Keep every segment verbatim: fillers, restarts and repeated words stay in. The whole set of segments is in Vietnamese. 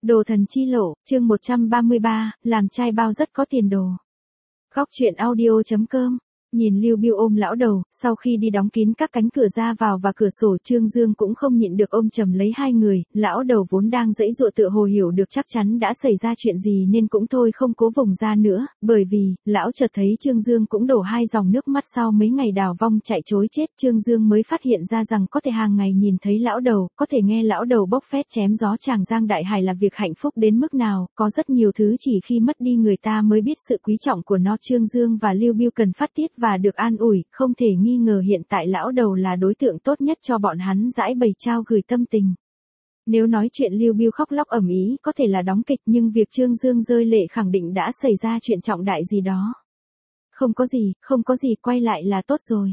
Đồ thần chi lộ, chương một trăm ba mươi ba, làm trai bao rất có tiền đồ. Góc truyện audio chấm com. Nhìn Lưu Biêu ôm lão đầu, sau khi đi đóng kín các cánh cửa ra vào và cửa sổ, Trương Dương cũng không nhịn được ôm chầm lấy hai người. Lão đầu vốn đang giãy giụa tựa hồ hiểu được chắc chắn đã xảy ra chuyện gì nên cũng thôi không cố vùng ra nữa, bởi vì lão chợt thấy Trương Dương cũng đổ hai dòng nước mắt. Sau mấy ngày đào vong chạy trối chết, Trương Dương mới phát hiện ra rằng có thể hàng ngày nhìn thấy lão đầu, có thể nghe lão đầu bốc phét chém gió tràng giang đại hài là việc hạnh phúc đến mức nào. Có rất nhiều thứ chỉ khi mất đi người ta mới biết sự quý trọng của nó. Trương Dương và Lưu Biêu cần phát tiết và được an ủi, không thể nghi ngờ hiện tại lão đầu là đối tượng tốt nhất cho bọn hắn giải bày trao gửi tâm tình. Nếu nói chuyện Lưu Biêu khóc lóc ầm ĩ có thể là đóng kịch, nhưng việc Trương Dương rơi lệ khẳng định đã xảy ra chuyện trọng đại gì đó. Không có gì, không có gì, quay lại là tốt rồi.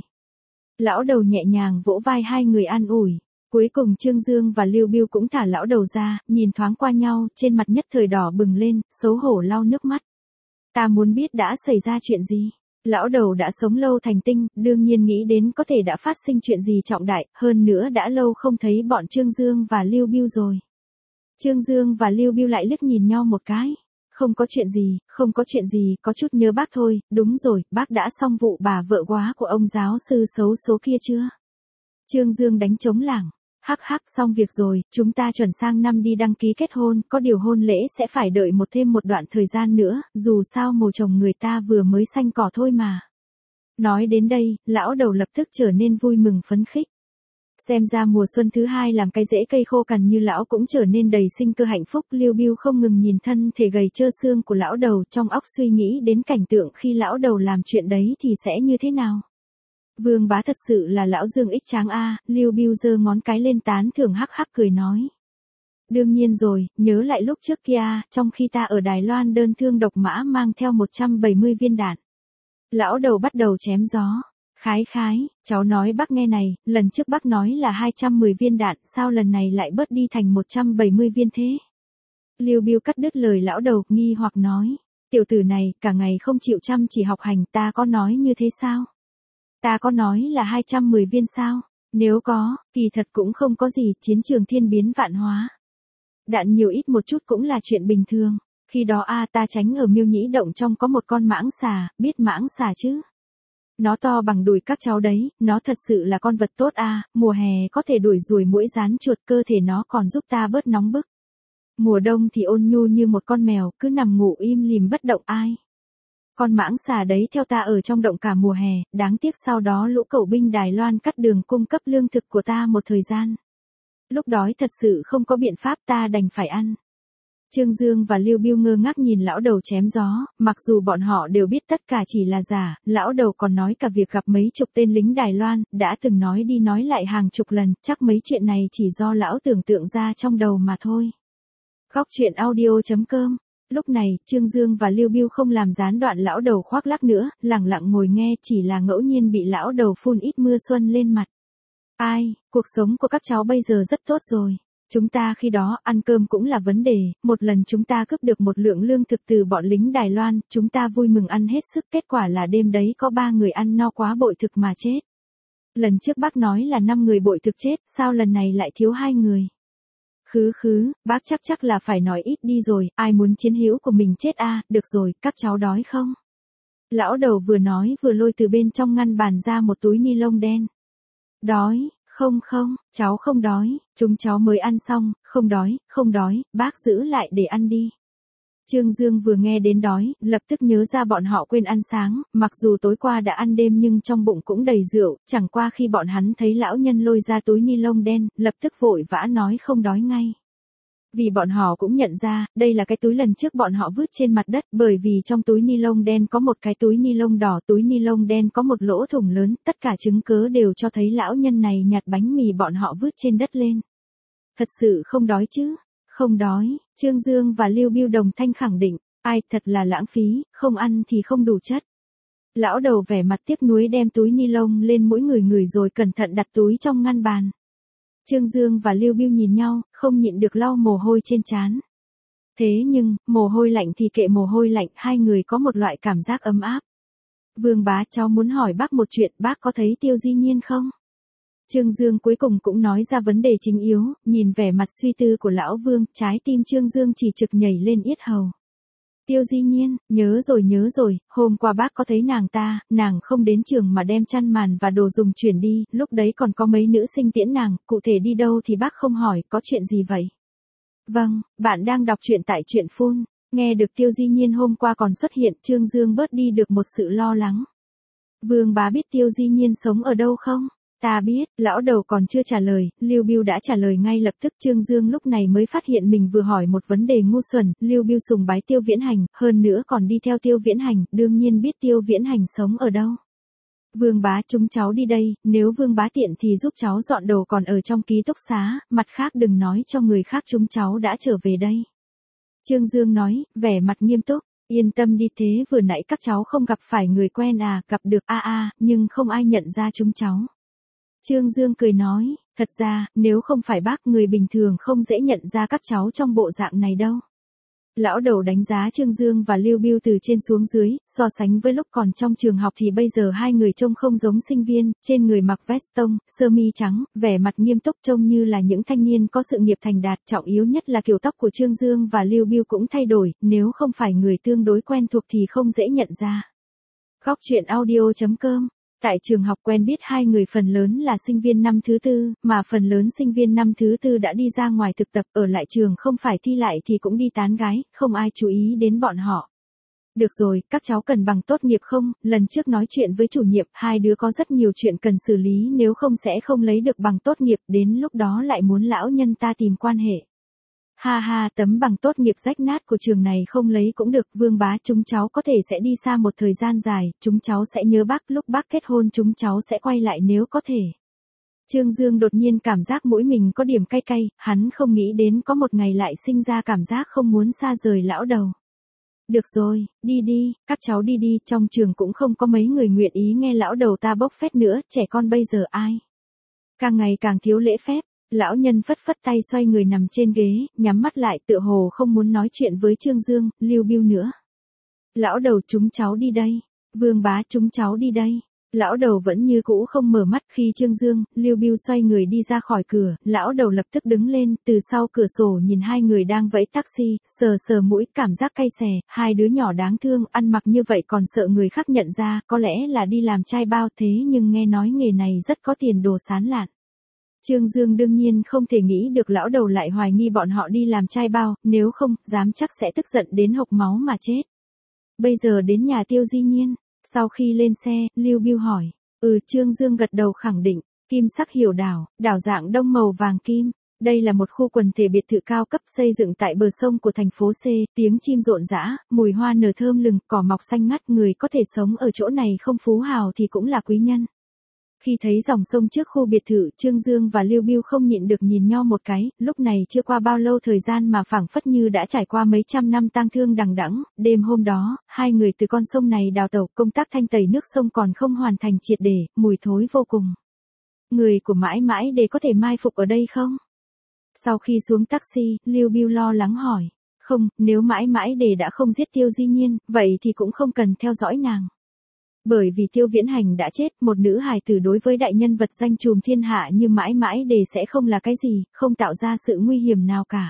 Lão đầu nhẹ nhàng vỗ vai hai người an ủi. Cuối cùng Trương Dương và Lưu Biêu cũng thả lão đầu ra, nhìn thoáng qua nhau, trên mặt nhất thời đỏ bừng lên, xấu hổ lau nước mắt. Ta muốn biết đã xảy ra chuyện gì. Lão đầu đã sống lâu thành tinh, đương nhiên nghĩ đến có thể đã phát sinh chuyện gì trọng đại, hơn nữa đã lâu không thấy bọn Trương Dương và Lưu Biêu rồi. Trương Dương và Lưu Biêu lại liếc nhìn nhau một cái. Không có chuyện gì, không có chuyện gì, có chút nhớ bác thôi. Đúng rồi, bác đã xong vụ bà vợ quá của ông giáo sư xấu số kia chưa? Trương Dương đánh trống lảng. Hắc hắc, xong việc rồi, chúng ta chuẩn sang năm đi đăng ký kết hôn, có điều hôn lễ sẽ phải đợi một thêm một đoạn thời gian nữa, dù sao mồ chồng người ta vừa mới xanh cỏ thôi mà. Nói đến đây, lão đầu lập tức trở nên vui mừng phấn khích. Xem ra mùa xuân thứ hai làm cái rễ cây khô cằn như lão cũng trở nên đầy sinh cơ hạnh phúc. Lưu Biêu không ngừng nhìn thân thể gầy trơ xương của lão đầu, trong óc suy nghĩ đến cảnh tượng khi lão đầu làm chuyện đấy thì sẽ như thế nào. Vương bá thật sự là lão Dương ích tráng a. Lưu Biêu giơ ngón cái lên tán thưởng, hắc hắc cười nói. Đương nhiên rồi, nhớ lại lúc trước kia, trong khi ta ở Đài Loan đơn thương độc mã mang theo một trăm bảy mươi viên đạn. Lão đầu bắt đầu chém gió. Khái khái, cháu nói bác nghe này, lần trước bác nói là hai trăm mười viên đạn, sao lần này lại bớt đi thành một trăm bảy mươi viên thế? Lưu Biêu cắt đứt lời lão đầu, nghi hoặc nói. Tiểu tử này, cả ngày không chịu chăm chỉ học hành, ta có nói như thế sao? Ta có nói là hai trăm mười viên sao? Nếu có, kỳ thật cũng không có gì, chiến trường thiên biến vạn hóa. Đạn nhiều ít một chút cũng là chuyện bình thường. Khi đó a ta tránh ở Miêu Nhĩ Động trong có một con mãng xà, biết mãng xà chứ? Nó to bằng đùi các cháu đấy, nó thật sự là con vật tốt a, mùa hè có thể đuổi ruồi muỗi rán chuột, cơ thể nó còn giúp ta bớt nóng bức. Mùa đông thì ôn nhu như một con mèo, cứ nằm ngủ im lìm bất động ai. Con mãng xà đấy theo ta ở trong động cả mùa hè, đáng tiếc sau đó lũ cẩu binh Đài Loan cắt đường cung cấp lương thực của ta một thời gian. Lúc đói thật sự không có biện pháp, ta đành phải ăn. Trương Dương và Lưu Biêu ngơ ngác nhìn lão đầu chém gió, mặc dù bọn họ đều biết tất cả chỉ là giả, lão đầu còn nói cả việc gặp mấy chục tên lính Đài Loan, đã từng nói đi nói lại hàng chục lần, chắc mấy chuyện này chỉ do lão tưởng tượng ra trong đầu mà thôi. Góc truyện audio chấm com. Lúc này, Trương Dương và Lưu Biêu không làm gián đoạn lão đầu khoác lác nữa, lẳng lặng ngồi nghe, chỉ là ngẫu nhiên bị lão đầu phun ít mưa xuân lên mặt. Ai, cuộc sống của các cháu bây giờ rất tốt rồi. Chúng ta khi đó ăn cơm cũng là vấn đề, một lần chúng ta cướp được một lượng lương thực từ bọn lính Đài Loan, chúng ta vui mừng ăn hết sức, kết quả là đêm đấy có ba người ăn no quá bội thực mà chết. Lần trước bác nói là năm người bội thực chết, sao lần này lại thiếu hai người? Khứ khứ, bác chắc chắc là phải nói ít đi rồi, ai muốn chiến hữu của mình chết a, à, được rồi, các cháu đói không? Lão đầu vừa nói vừa lôi từ bên trong ngăn bàn ra một túi ni lông đen. Đói, không không, cháu không đói, chúng cháu mới ăn xong, không đói, không đói, bác giữ lại để ăn đi. Trương Dương vừa nghe đến đói, lập tức nhớ ra bọn họ quên ăn sáng, mặc dù tối qua đã ăn đêm nhưng trong bụng cũng đầy rượu, chẳng qua khi bọn hắn thấy lão nhân lôi ra túi ni lông đen, lập tức vội vã nói không đói ngay. Vì bọn họ cũng nhận ra, đây là cái túi lần trước bọn họ vứt trên mặt đất, bởi vì trong túi ni lông đen có một cái túi ni lông đỏ, túi ni lông đen có một lỗ thủng lớn, tất cả chứng cớ đều cho thấy lão nhân này nhặt bánh mì bọn họ vứt trên đất lên. Thật sự không đói chứ? Không đói, Trương Dương và Lưu Biêu đồng thanh khẳng định, ai thật là lãng phí, không ăn thì không đủ chất. Lão đầu vẻ mặt tiếc nuối đem túi ni lông lên mỗi người người rồi cẩn thận đặt túi trong ngăn bàn. Trương Dương và Lưu Biêu nhìn nhau, không nhịn được lau mồ hôi trên trán. Thế nhưng, mồ hôi lạnh thì kệ mồ hôi lạnh, hai người có một loại cảm giác ấm áp. Vương bá, cháu muốn hỏi bác một chuyện, bác có thấy Tiêu Di Nhiên không? Trương Dương cuối cùng cũng nói ra vấn đề chính yếu, nhìn vẻ mặt suy tư của lão Vương, trái tim Trương Dương chỉ trực nhảy lên yết hầu. Tiêu Di Nhiên, nhớ rồi nhớ rồi, hôm qua bác có thấy nàng ta, nàng không đến trường mà đem chăn màn và đồ dùng chuyển đi, lúc đấy còn có mấy nữ sinh tiễn nàng, cụ thể đi đâu thì bác không hỏi, có chuyện gì vậy? Vâng, bạn đang đọc truyện tại truyện phun. Nghe được Tiêu Di Nhiên hôm qua còn xuất hiện, Trương Dương bớt đi được một sự lo lắng. Vương bá biết Tiêu Di Nhiên sống ở đâu không? Ta biết, lão đầu còn chưa trả lời, Lưu Bưu đã trả lời ngay lập tức. Trương Dương lúc này mới phát hiện mình vừa hỏi một vấn đề ngu xuẩn, Lưu Bưu sùng bái Tiêu Viễn Hành, hơn nữa còn đi theo Tiêu Viễn Hành, đương nhiên biết Tiêu Viễn Hành sống ở đâu. Vương bá, chúng cháu đi đây, nếu Vương bá tiện thì giúp cháu dọn đồ còn ở trong ký túc xá, mặt khác đừng nói cho người khác chúng cháu đã trở về đây. Trương Dương nói, vẻ mặt nghiêm túc, yên tâm đi, thế vừa nãy các cháu không gặp phải người quen à, gặp được a a, nhưng không ai nhận ra chúng cháu. Trương Dương cười nói, thật ra, nếu không phải bác, người bình thường không dễ nhận ra các cháu trong bộ dạng này đâu. Lão đầu đánh giá Trương Dương và Lưu Bưu từ trên xuống dưới, so sánh với lúc còn trong trường học thì bây giờ hai người trông không giống sinh viên, trên người mặc vest tông, sơ mi trắng, vẻ mặt nghiêm túc trông như là những thanh niên có sự nghiệp thành đạt, trọng yếu nhất là kiểu tóc của Trương Dương và Lưu Bưu cũng thay đổi, nếu không phải người tương đối quen thuộc thì không dễ nhận ra. Góc truyện audio chấm com. Tại trường học quen biết hai người phần lớn là sinh viên năm thứ tư, mà phần lớn sinh viên năm thứ tư đã đi ra ngoài thực tập, ở lại trường không phải thi lại thì cũng đi tán gái, không ai chú ý đến bọn họ. Được rồi, các cháu cần bằng tốt nghiệp không? Lần trước nói chuyện với chủ nhiệm, hai đứa có rất nhiều chuyện cần xử lý, nếu không sẽ không lấy được bằng tốt nghiệp, đến lúc đó lại muốn lão nhân ta tìm quan hệ. Ha ha, tấm bằng tốt nghiệp rách nát của trường này không lấy cũng được, Vương bá, chúng cháu có thể sẽ đi xa một thời gian dài, chúng cháu sẽ nhớ bác, lúc bác kết hôn chúng cháu sẽ quay lại nếu có thể. Trương Dương đột nhiên cảm giác mũi mình có điểm cay cay, hắn không nghĩ đến có một ngày lại sinh ra cảm giác không muốn xa rời lão đầu. Được rồi, đi đi, các cháu đi đi, trong trường cũng không có mấy người nguyện ý nghe lão đầu ta bốc phét nữa, trẻ con bây giờ ai? Càng ngày càng thiếu lễ phép. Lão nhân phất phất tay xoay người nằm trên ghế, nhắm mắt lại tựa hồ không muốn nói chuyện với Trương Dương, Lưu Bưu nữa. Lão đầu, chúng cháu đi đây. Vương bá, chúng cháu đi đây. Lão đầu vẫn như cũ không mở mắt. Khi Trương Dương, Lưu Bưu xoay người đi ra khỏi cửa, lão đầu lập tức đứng lên, từ sau cửa sổ nhìn hai người đang vẫy taxi, sờ sờ mũi, cảm giác cay xè, hai đứa nhỏ đáng thương, ăn mặc như vậy còn sợ người khác nhận ra, có lẽ là đi làm trai bao, thế nhưng nghe nói nghề này rất có tiền đồ sán lạn. Trương Dương đương nhiên không thể nghĩ được lão đầu lại hoài nghi bọn họ đi làm trai bao, nếu không, dám chắc sẽ tức giận đến hộc máu mà chết. Bây giờ đến nhà Tiêu Di Nhiên, sau khi lên xe, Lưu Bưu hỏi, ừ, Trương Dương gật đầu khẳng định, kim sắc hiểu đảo, đảo dạng đông màu vàng kim. Đây là một khu quần thể biệt thự cao cấp xây dựng tại bờ sông của thành phố C, tiếng chim rộn rã, mùi hoa nở thơm lừng, cỏ mọc xanh ngắt, người có thể sống ở chỗ này không phú hào thì cũng là quý nhân. Khi thấy dòng sông trước khu biệt thự, Trương Dương và Lưu Bưu không nhịn được nhìn nhau một cái, lúc này chưa qua bao lâu thời gian mà phảng phất như đã trải qua mấy trăm năm tang thương đằng đẵng. Đêm hôm đó, hai người từ con sông này đào tẩu, công tác thanh tẩy nước sông còn không hoàn thành triệt để, mùi thối vô cùng. Người của mãi mãi để có thể mai phục ở đây không? Sau khi xuống taxi, Lưu Bưu lo lắng hỏi, không, nếu mãi mãi để đã không giết Tiêu Di Nhiên, vậy thì cũng không cần theo dõi nàng. Bởi vì Tiêu Viễn Hành đã chết, một nữ hài tử đối với đại nhân vật danh trùm thiên hạ như mãi mãi đề sẽ không là cái gì, không tạo ra sự nguy hiểm nào cả.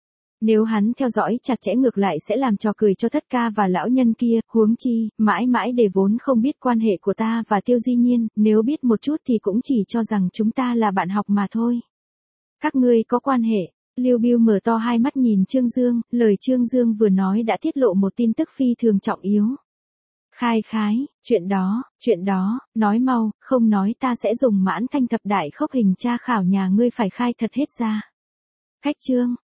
Nếu hắn theo dõi chặt chẽ ngược lại sẽ làm trò cười cho Thất Ca và lão nhân kia, huống chi, mãi mãi đề vốn không biết quan hệ của ta và Tiêu Di Nhiên, nếu biết một chút thì cũng chỉ cho rằng chúng ta là bạn học mà thôi. Các ngươi có quan hệ. Lưu Bưu mở to hai mắt nhìn Trương Dương, lời Trương Dương vừa nói đã tiết lộ một tin tức phi thường trọng yếu. Khai khái, chuyện đó, chuyện đó, nói mau, không nói ta sẽ dùng mãn thanh thập đại khốc hình tra khảo nhà ngươi phải khai thật hết ra. Khách Trương,